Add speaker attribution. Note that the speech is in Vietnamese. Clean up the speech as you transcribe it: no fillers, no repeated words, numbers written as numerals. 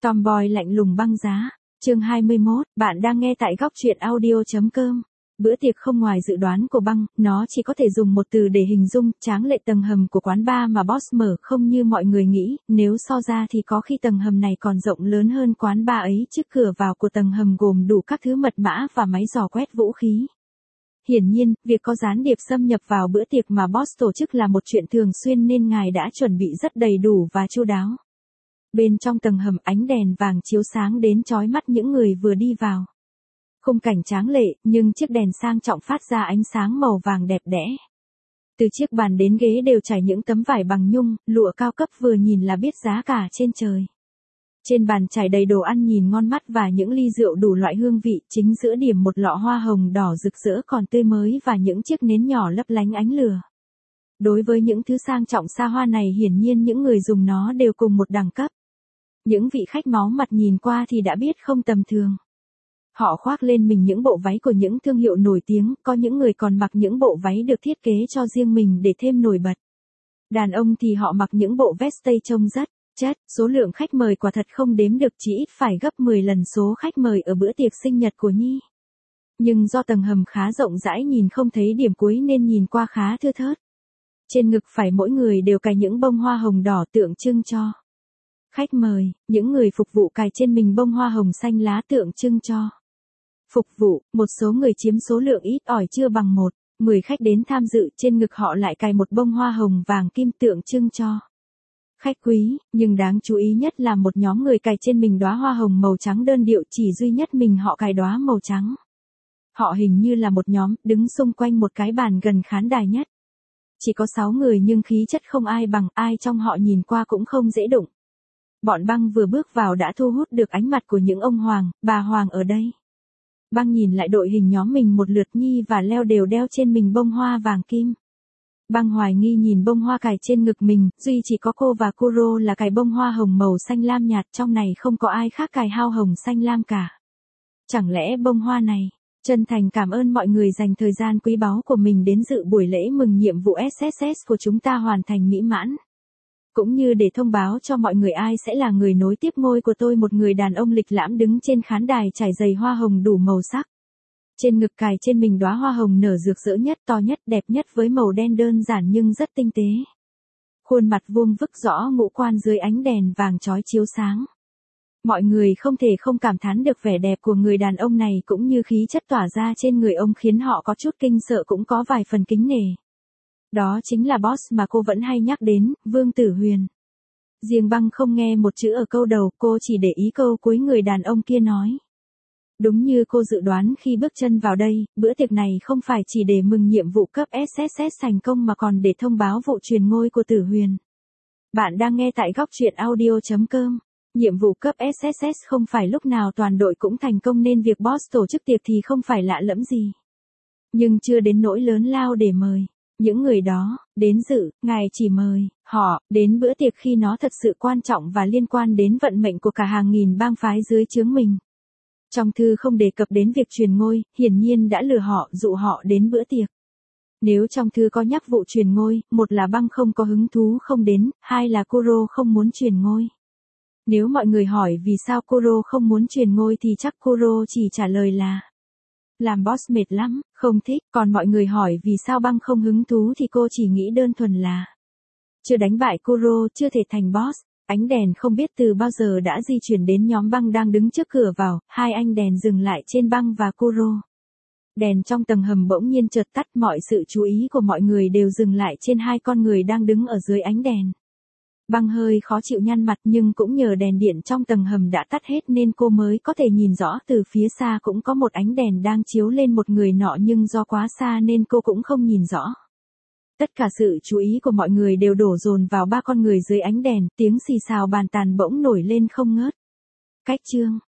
Speaker 1: Tomboy lạnh lùng băng giá. Chương 21, bạn đang nghe tại góc truyện audio.com. Bữa tiệc không ngoài dự đoán của băng, nó chỉ có thể dùng một từ để hình dung, tráng lệ. Tầng hầm của quán bar mà boss mở không như mọi người nghĩ, nếu so ra thì có khi tầng hầm này còn rộng lớn hơn quán bar ấy. Trước cửa vào của tầng hầm gồm đủ các thứ mật mã và máy dò quét vũ khí. Hiển nhiên, việc có gián điệp xâm nhập vào bữa tiệc mà boss tổ chức là một chuyện thường xuyên nên ngài đã chuẩn bị rất đầy đủ và chu đáo. Bên trong tầng hầm, ánh đèn vàng chiếu sáng đến chói mắt những người vừa đi vào. Khung cảnh tráng lệ, nhưng chiếc đèn sang trọng phát ra ánh sáng màu vàng đẹp đẽ. Từ chiếc bàn đến ghế đều trải những tấm vải bằng nhung, lụa cao cấp vừa nhìn là biết giá cả trên trời. Trên bàn trải đầy đồ ăn nhìn ngon mắt và những ly rượu đủ loại hương vị, chính giữa điểm một lọ hoa hồng đỏ rực rỡ còn tươi mới và những chiếc nến nhỏ lấp lánh ánh lửa. Đối với những thứ sang trọng xa hoa này, hiển nhiên những người dùng nó đều cùng một đẳng cấp. Những vị khách máu mặt nhìn qua thì đã biết không tầm thường. Họ khoác lên mình những bộ váy của những thương hiệu nổi tiếng, có những người còn mặc những bộ váy được thiết kế cho riêng mình để thêm nổi bật. Đàn ông thì họ mặc những bộ vest tây trông rất chất, số lượng khách mời quả thật không đếm được, chỉ ít phải gấp 10 lần số khách mời ở bữa tiệc sinh nhật của Nhi. Nhưng do tầng hầm khá rộng rãi nhìn không thấy điểm cuối nên nhìn qua khá thưa thớt. Trên ngực phải mỗi người đều cài những bông hoa hồng đỏ tượng trưng cho khách mời, những người phục vụ cài trên mình bông hoa hồng xanh lá tượng trưng cho phục vụ. Một số người chiếm số lượng ít ỏi chưa bằng 10 khách đến tham dự, trên ngực họ lại cài một bông hoa hồng vàng kim tượng trưng cho khách quý, nhưng đáng chú ý nhất là một nhóm người cài trên mình đóa hoa hồng màu trắng đơn điệu, chỉ duy nhất mình họ cài đóa màu trắng. Họ hình như là một nhóm, đứng xung quanh một cái bàn gần khán đài nhất. Chỉ có 6 người nhưng khí chất không ai bằng, ai trong họ nhìn qua cũng không dễ đụng. Bọn băng vừa bước vào đã thu hút được ánh mặt của những ông hoàng, bà hoàng ở đây. Băng nhìn lại đội hình nhóm mình một lượt. Nhi và Leo đều đeo trên mình bông hoa vàng kim. Băng hoài nghi nhìn bông hoa cài trên ngực mình, duy chỉ có cô và Kuro là cài bông hoa hồng màu xanh lam nhạt, trong này không có ai khác cài hao hồng xanh lam cả. Chẳng lẽ bông hoa này? Chân thành cảm ơn mọi người dành thời gian quý báu của mình đến dự buổi lễ mừng nhiệm vụ SSS của chúng ta hoàn thành mỹ mãn. Cũng như để thông báo cho mọi người ai sẽ là người nối tiếp ngôi của tôi. Một người đàn ông lịch lãm đứng trên khán đài trải giày hoa hồng đủ màu sắc. Trên ngực cài trên mình đóa hoa hồng nở rực rỡ nhất, to nhất, đẹp nhất với màu đen đơn giản nhưng rất tinh tế. Khuôn mặt vuông vức rõ ngũ quan dưới ánh đèn vàng chói chiếu sáng. Mọi người không thể không cảm thán được vẻ đẹp của người đàn ông này cũng như khí chất tỏa ra trên người ông khiến họ có chút kinh sợ cũng có vài phần kính nể. Đó chính là boss mà cô vẫn hay nhắc đến, Vương Tử Huyền. Riêng băng không nghe một chữ ở câu đầu, cô chỉ để ý câu cuối người đàn ông kia nói. Đúng như cô dự đoán khi bước chân vào đây, bữa tiệc này không phải chỉ để mừng nhiệm vụ cấp SSS thành công mà còn để thông báo vụ truyền ngôi của Tử Huyền. Bạn đang nghe tại góc truyện audio.com. Nhiệm vụ cấp SSS không phải lúc nào toàn đội cũng thành công nên việc boss tổ chức tiệc thì không phải lạ lẫm gì. Nhưng chưa đến nỗi lớn lao để mời những người đó đến dự, ngài chỉ mời họ đến bữa tiệc khi nó thật sự quan trọng và liên quan đến vận mệnh của cả hàng nghìn bang phái dưới trướng mình. Trong thư không đề cập đến việc truyền ngôi, hiển nhiên đã lừa họ, dụ họ đến bữa tiệc. Nếu trong thư có nhắc vụ truyền ngôi, một là băng không có hứng thú không đến, hai là Kuro không muốn truyền ngôi. Nếu mọi người hỏi vì sao Kuro không muốn truyền ngôi thì chắc Kuro chỉ trả lời là làm boss mệt lắm, không thích. Còn mọi người hỏi vì sao băng không hứng thú thì cô chỉ nghĩ đơn thuần là chưa đánh bại Kuro, chưa thể thành boss. Ánh đèn không biết từ bao giờ đã di chuyển đến nhóm băng đang đứng trước cửa vào, hai ánh đèn dừng lại trên băng và Kuro. Đèn trong tầng hầm bỗng nhiên chợt tắt, mọi sự chú ý của mọi người đều dừng lại trên hai con người đang đứng ở dưới ánh đèn. Băng hơi khó chịu nhăn mặt nhưng cũng nhờ đèn điện trong tầng hầm đã tắt hết nên cô mới có thể nhìn rõ. Từ phía xa cũng có một ánh đèn đang chiếu lên một người nọ nhưng do quá xa nên cô cũng không nhìn rõ. Tất cả sự chú ý của mọi người đều đổ dồn vào ba con người dưới ánh đèn, tiếng xì xào bàn tàn bỗng nổi lên không ngớt. Cách chương